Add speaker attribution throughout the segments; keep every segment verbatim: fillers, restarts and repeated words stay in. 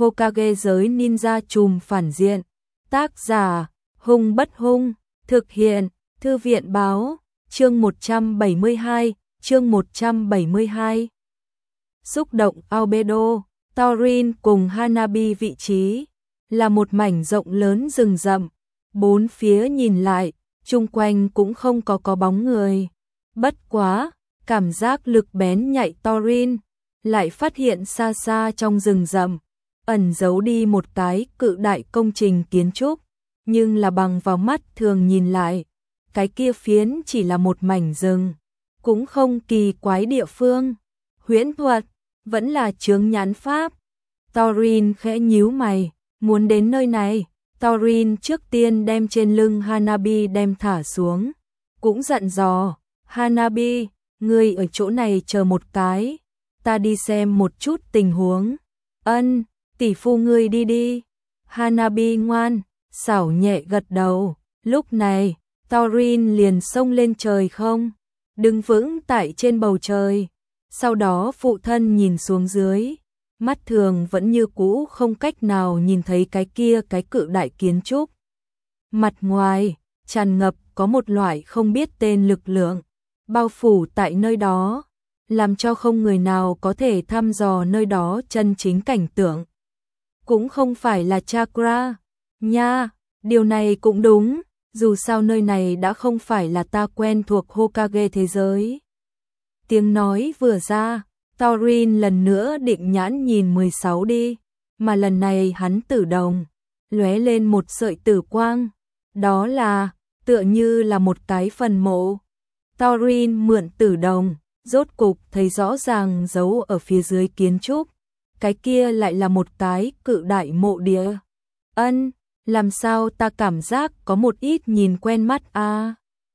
Speaker 1: Hokage giới ninja trùm phản diện. Tác giả, Hung Bất Hung, thực hiện, Thư viện báo, chương một trăm bảy mươi hai, chương một trăm bảy mươi hai. Xúc động Albedo, Taurin cùng Hanabi vị trí, là một mảnh rộng lớn rừng rậm, bốn phía nhìn lại, chung quanh cũng không có có bóng người. Bất quá, cảm giác lực bén nhạy Taurin, lại phát hiện xa xa trong rừng rậm, ẩn giấu đi một cái cự đại công trình kiến trúc, nhưng là bằng vào mắt thường nhìn lại, cái kia phiến chỉ là một mảnh rừng, cũng không kỳ quái địa phương, huyễn thuật, vẫn là chướng nhãn pháp. Taurin khẽ nhíu mày, muốn đến nơi này, Taurin trước tiên đem trên lưng Hanabi đem thả xuống, cũng dặn dò, Hanabi, ngươi ở chỗ này chờ một cái, ta đi xem một chút tình huống. Ân, tỷ phu ngươi đi đi. Hanabi ngoan, xảo nhẹ gật đầu, lúc này, Taurin liền xông lên trời không, đứng vững tại trên bầu trời, sau đó phụ thân nhìn xuống dưới, mắt thường vẫn như cũ không cách nào nhìn thấy cái kia cái cự đại kiến trúc. Mặt ngoài, tràn ngập có một loại không biết tên lực lượng, bao phủ tại nơi đó, làm cho không người nào có thể thăm dò nơi đó chân chính cảnh tượng. Cũng không phải là chakra, nha, điều này cũng đúng, dù sao nơi này đã không phải là ta quen thuộc Hokage thế giới. Tiếng nói vừa ra, Taurin lần nữa định nhãn nhìn mười sáu đi, mà lần này hắn tử đồng, lóe lên một sợi tử quang, đó là, tựa như là một cái phần mộ. Taurin mượn tử đồng, rốt cục thấy rõ ràng giấu ở phía dưới kiến trúc, cái kia lại là một cái cự đại mộ địa. Ân, làm sao ta cảm giác có một ít nhìn quen mắt a? À?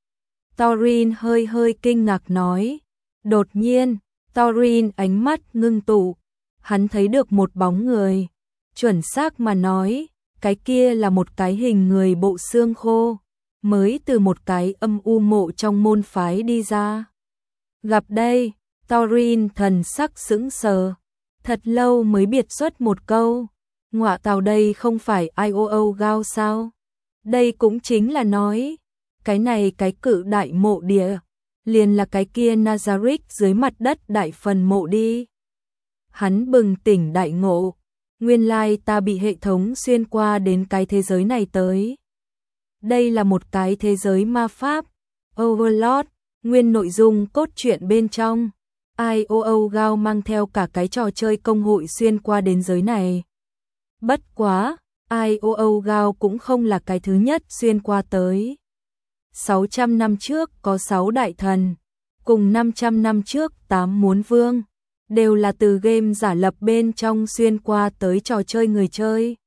Speaker 1: Taurin hơi hơi kinh ngạc nói. Đột nhiên, Taurin ánh mắt ngưng tụ, hắn thấy được một bóng người, chuẩn xác mà nói, cái kia là một cái hình người bộ xương khô, mới từ một cái âm u mộ trong môn phái đi ra. Gặp đây, Taurin thần sắc sững sờ, thật lâu mới biệt xuất một câu, ngọa tào đây không phải i o o Gao sao? Đây cũng chính là nói, cái này cái cự đại mộ địa, liền là cái kia Nazarick dưới mặt đất đại phần mộ đi. Hắn bừng tỉnh đại ngộ, nguyên lai ta bị hệ thống xuyên qua đến cái thế giới này tới. Đây là một cái thế giới ma pháp, Overlord, nguyên nội dung cốt truyện bên trong. i o o Gao mang theo cả cái trò chơi công hội xuyên qua đến giới này. Bất quá, i o o Gao cũng không là cái thứ nhất xuyên qua tới. sáu trăm năm trước có sáu đại thần, cùng năm trăm năm trước tám muốn vương, đều là từ game giả lập bên trong xuyên qua tới trò chơi người chơi.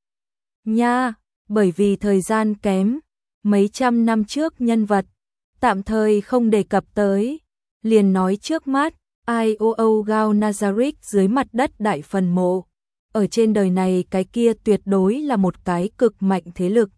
Speaker 1: Nha, bởi vì thời gian kém, mấy trăm năm trước nhân vật, tạm thời không đề cập tới, liền nói trước mắt, i o o Gao Nazarick dưới mặt đất đại phần mộ. Ở trên đời này cái kia tuyệt đối là một cái cực mạnh thế lực.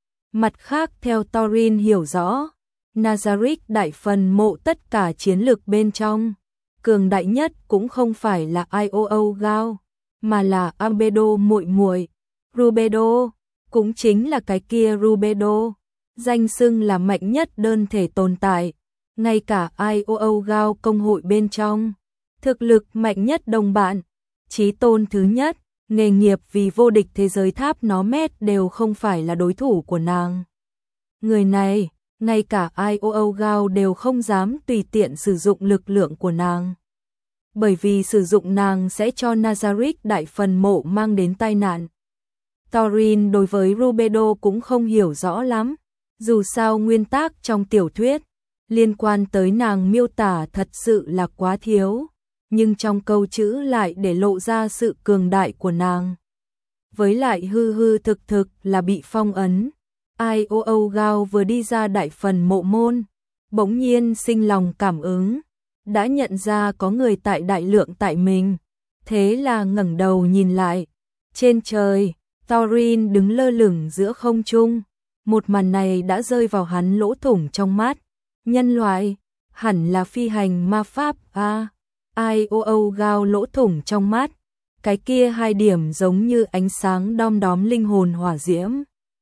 Speaker 1: Mặt khác theo Taurin hiểu rõ, Nazarick đại phần mộ tất cả chiến lược bên trong, cường đại nhất cũng không phải là i o o Gao, mà là Albedo muội muội, Rubedo, cũng chính là cái kia Rubedo, danh xưng là mạnh nhất đơn thể tồn tại, ngay cả i o o Gao công hội bên trong, thực lực mạnh nhất đồng bạn, chí tôn thứ nhất, nghề nghiệp vì vô địch thế giới tháp nó mét đều không phải là đối thủ của nàng. Người này, ngay cả i o o Gao đều không dám tùy tiện sử dụng lực lượng của nàng. Bởi vì sử dụng nàng sẽ cho Nazarick đại phần mộ mang đến tai nạn. Taurin đối với Rubedo cũng không hiểu rõ lắm, dù sao nguyên tắc trong tiểu thuyết, liên quan tới nàng miêu tả thật sự là quá thiếu, nhưng trong câu chữ lại để lộ ra sự cường đại của nàng. Với lại hư hư thực thực là bị phong ấn. i o o Gao vừa đi ra đại phần mộ môn, bỗng nhiên sinh lòng cảm ứng, đã nhận ra có người tại đại lượng tại mình, thế là ngẩng đầu nhìn lại, trên trời, Taurin đứng lơ lửng giữa không trung, một màn này đã rơi vào hắn lỗ thủng trong mắt, nhân loại, hẳn là phi hành ma pháp a. i o o Gao lỗ thủng trong mắt, cái kia hai điểm giống như ánh sáng đom đóm linh hồn hỏa diễm.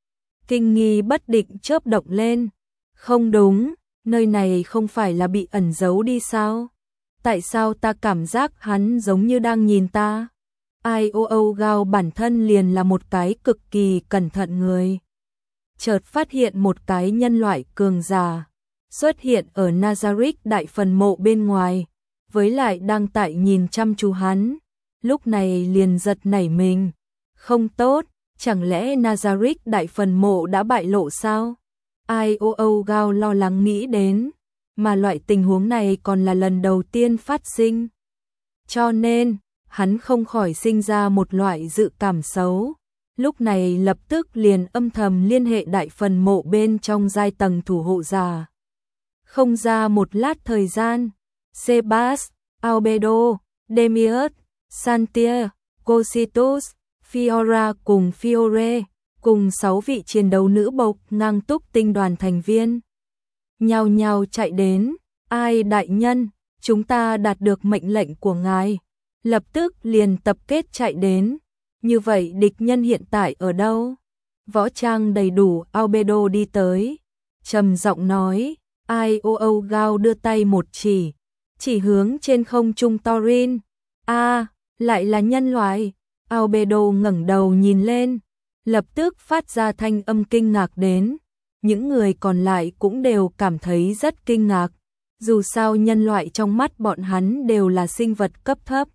Speaker 1: Kinh nghi bất định chớp động lên. Không đúng, nơi này không phải là bị ẩn giấu đi sao? Tại sao ta cảm giác hắn giống như đang nhìn ta? Ai ô ô Gao bản thân liền là một cái cực kỳ cẩn thận người. Chợt phát hiện một cái nhân loại cường giả xuất hiện ở Nazarick đại phần mộ bên ngoài, với lại đang tại nhìn chăm chú hắn. Lúc này liền giật nảy mình. Không tốt, chẳng lẽ Nazarick đại phần mộ đã bại lộ sao? Ai ô ô Gao lo lắng nghĩ đến, mà loại tình huống này còn là lần đầu tiên phát sinh. Cho nên, hắn không khỏi sinh ra một loại dự cảm xấu. Lúc này lập tức liền âm thầm liên hệ đại phần mộ bên trong giai tầng thủ hộ giả. Không ra một lát thời gian, Sebas, Albedo, Demiurge, Santia, Cositus, Fiora cùng Fiore, cùng sáu vị chiến đấu nữ bộc ngang túc tinh đoàn thành viên. Nhao nhao chạy đến, ai đại nhân, chúng ta đạt được mệnh lệnh của ngài. Lập tức liền tập kết chạy đến. Như vậy địch nhân hiện tại ở đâu? Võ trang đầy đủ Albedo đi tới. Trầm giọng nói, ai ô ô Gao đưa tay một chỉ. Chỉ hướng trên không trung Thorin. a lại là nhân loại. Albedo ngẩng đầu nhìn lên. Lập tức phát ra thanh âm kinh ngạc đến. Những người còn lại cũng đều cảm thấy rất kinh ngạc. Dù sao nhân loại trong mắt bọn hắn đều là sinh vật cấp thấp.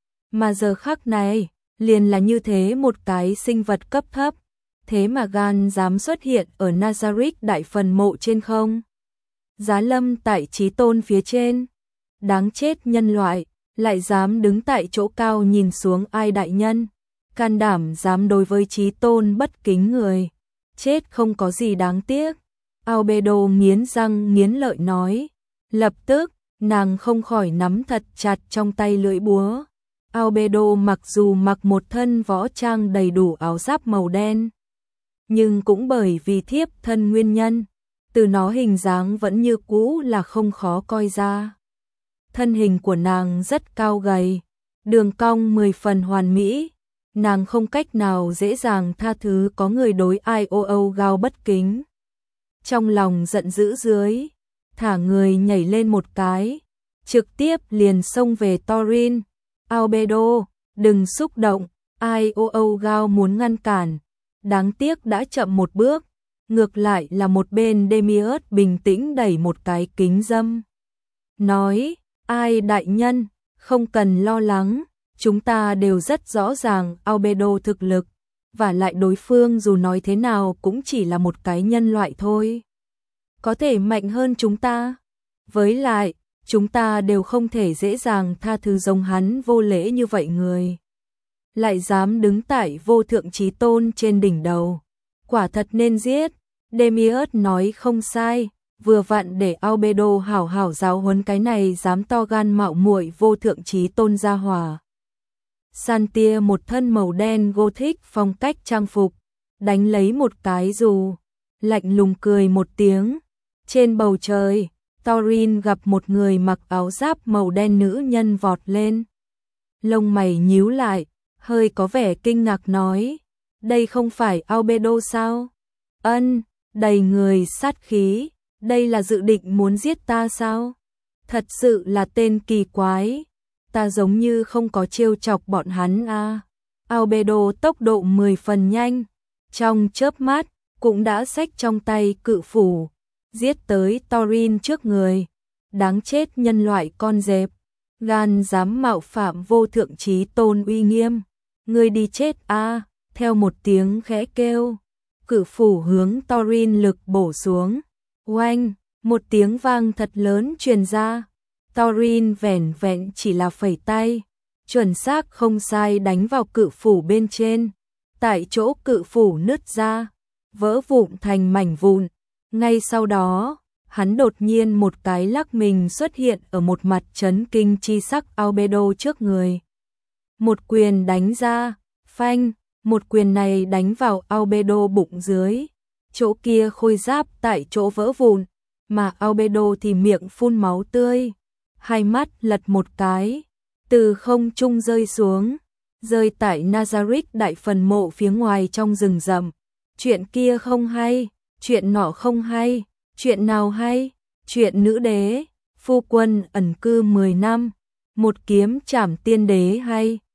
Speaker 1: Mà giờ khắc này, liền là như thế một cái sinh vật cấp thấp. Thế mà gan dám xuất hiện ở Nazarick đại phần mộ trên không. Giá lâm tại chí tôn phía trên. Đáng chết nhân loại, lại dám đứng tại chỗ cao nhìn xuống ai đại nhân. Can đảm dám đối với chí tôn bất kính người. Chết không có gì đáng tiếc. Albedo nghiến răng nghiến lợi nói. Lập tức, nàng không khỏi nắm thật chặt trong tay lưỡi búa. Albedo mặc dù mặc một thân võ trang đầy đủ áo giáp màu đen, nhưng cũng bởi vì thiếp thân nguyên nhân, từ nó hình dáng vẫn như cũ là không khó coi ra. Thân hình của nàng rất cao gầy, đường cong mười phần hoàn mỹ, nàng không cách nào dễ dàng tha thứ có người đối ai ô ô Gao bất kính. Trong lòng giận dữ dưới, thả người nhảy lên một cái, trực tiếp liền xông về Thorin. Albedo, đừng xúc động, ai ô ô Gao muốn ngăn cản, đáng tiếc đã chậm một bước, ngược lại là một bên Demiurge bình tĩnh đẩy một cái kính dâm. Nói, ai đại nhân, không cần lo lắng, chúng ta đều rất rõ ràng Albedo thực lực, và lại đối phương dù nói thế nào cũng chỉ là một cái nhân loại thôi. Có thể mạnh hơn chúng ta, với lại, chúng ta đều không thể dễ dàng tha thứ giống hắn vô lễ như vậy người. Lại dám đứng tại vô thượng chí tôn trên đỉnh đầu. Quả thật nên giết. Demiurge nói không sai, vừa vặn để Albedo hảo hảo giáo huấn cái này dám to gan mạo muội vô thượng chí tôn gia hỏa. Santia một thân màu đen gothic phong cách trang phục, đánh lấy một cái dù, lạnh lùng cười một tiếng. Trên bầu trời, Thorin gặp một người mặc áo giáp màu đen nữ nhân vọt lên. Lông mày nhíu lại, hơi có vẻ kinh ngạc nói, đây không phải Albedo sao? Ân, đầy người sát khí, đây là dự định muốn giết ta sao? Thật sự là tên kỳ quái, ta giống như không có trêu chọc bọn hắn à. Albedo tốc độ mười phần nhanh, trong chớp mắt, cũng đã xách trong tay cự phủ. Giết tới Thorin trước người. Đáng chết nhân loại con dẹp, gan dám mạo phạm vô thượng chí tôn uy nghiêm. Ngươi đi chết a. Theo một tiếng khẽ kêu, cự phủ hướng Thorin lực bổ xuống. Oanh, một tiếng vang thật lớn truyền ra. Thorin vẻn vẹn chỉ là phẩy tay, chuẩn xác không sai đánh vào cự phủ bên trên. Tại chỗ cự phủ nứt ra, vỡ vụn thành mảnh vụn. Ngay sau đó, hắn đột nhiên một cái lắc mình xuất hiện ở một mặt chấn kinh chi sắc Albedo trước người. Một quyền đánh ra, phanh, một quyền này đánh vào Albedo bụng dưới. Chỗ kia khôi giáp tại chỗ vỡ vụn, mà Albedo thì miệng phun máu tươi. Hai mắt lật một cái, từ không trung rơi xuống. rơi tại Nazareth đại phần mộ phía ngoài trong rừng rậm. Chuyện kia không hay, chuyện nọ không hay, chuyện nào hay? Chuyện nữ đế, phu quân ẩn cư mười năm, một kiếm trảm tiên đế hay.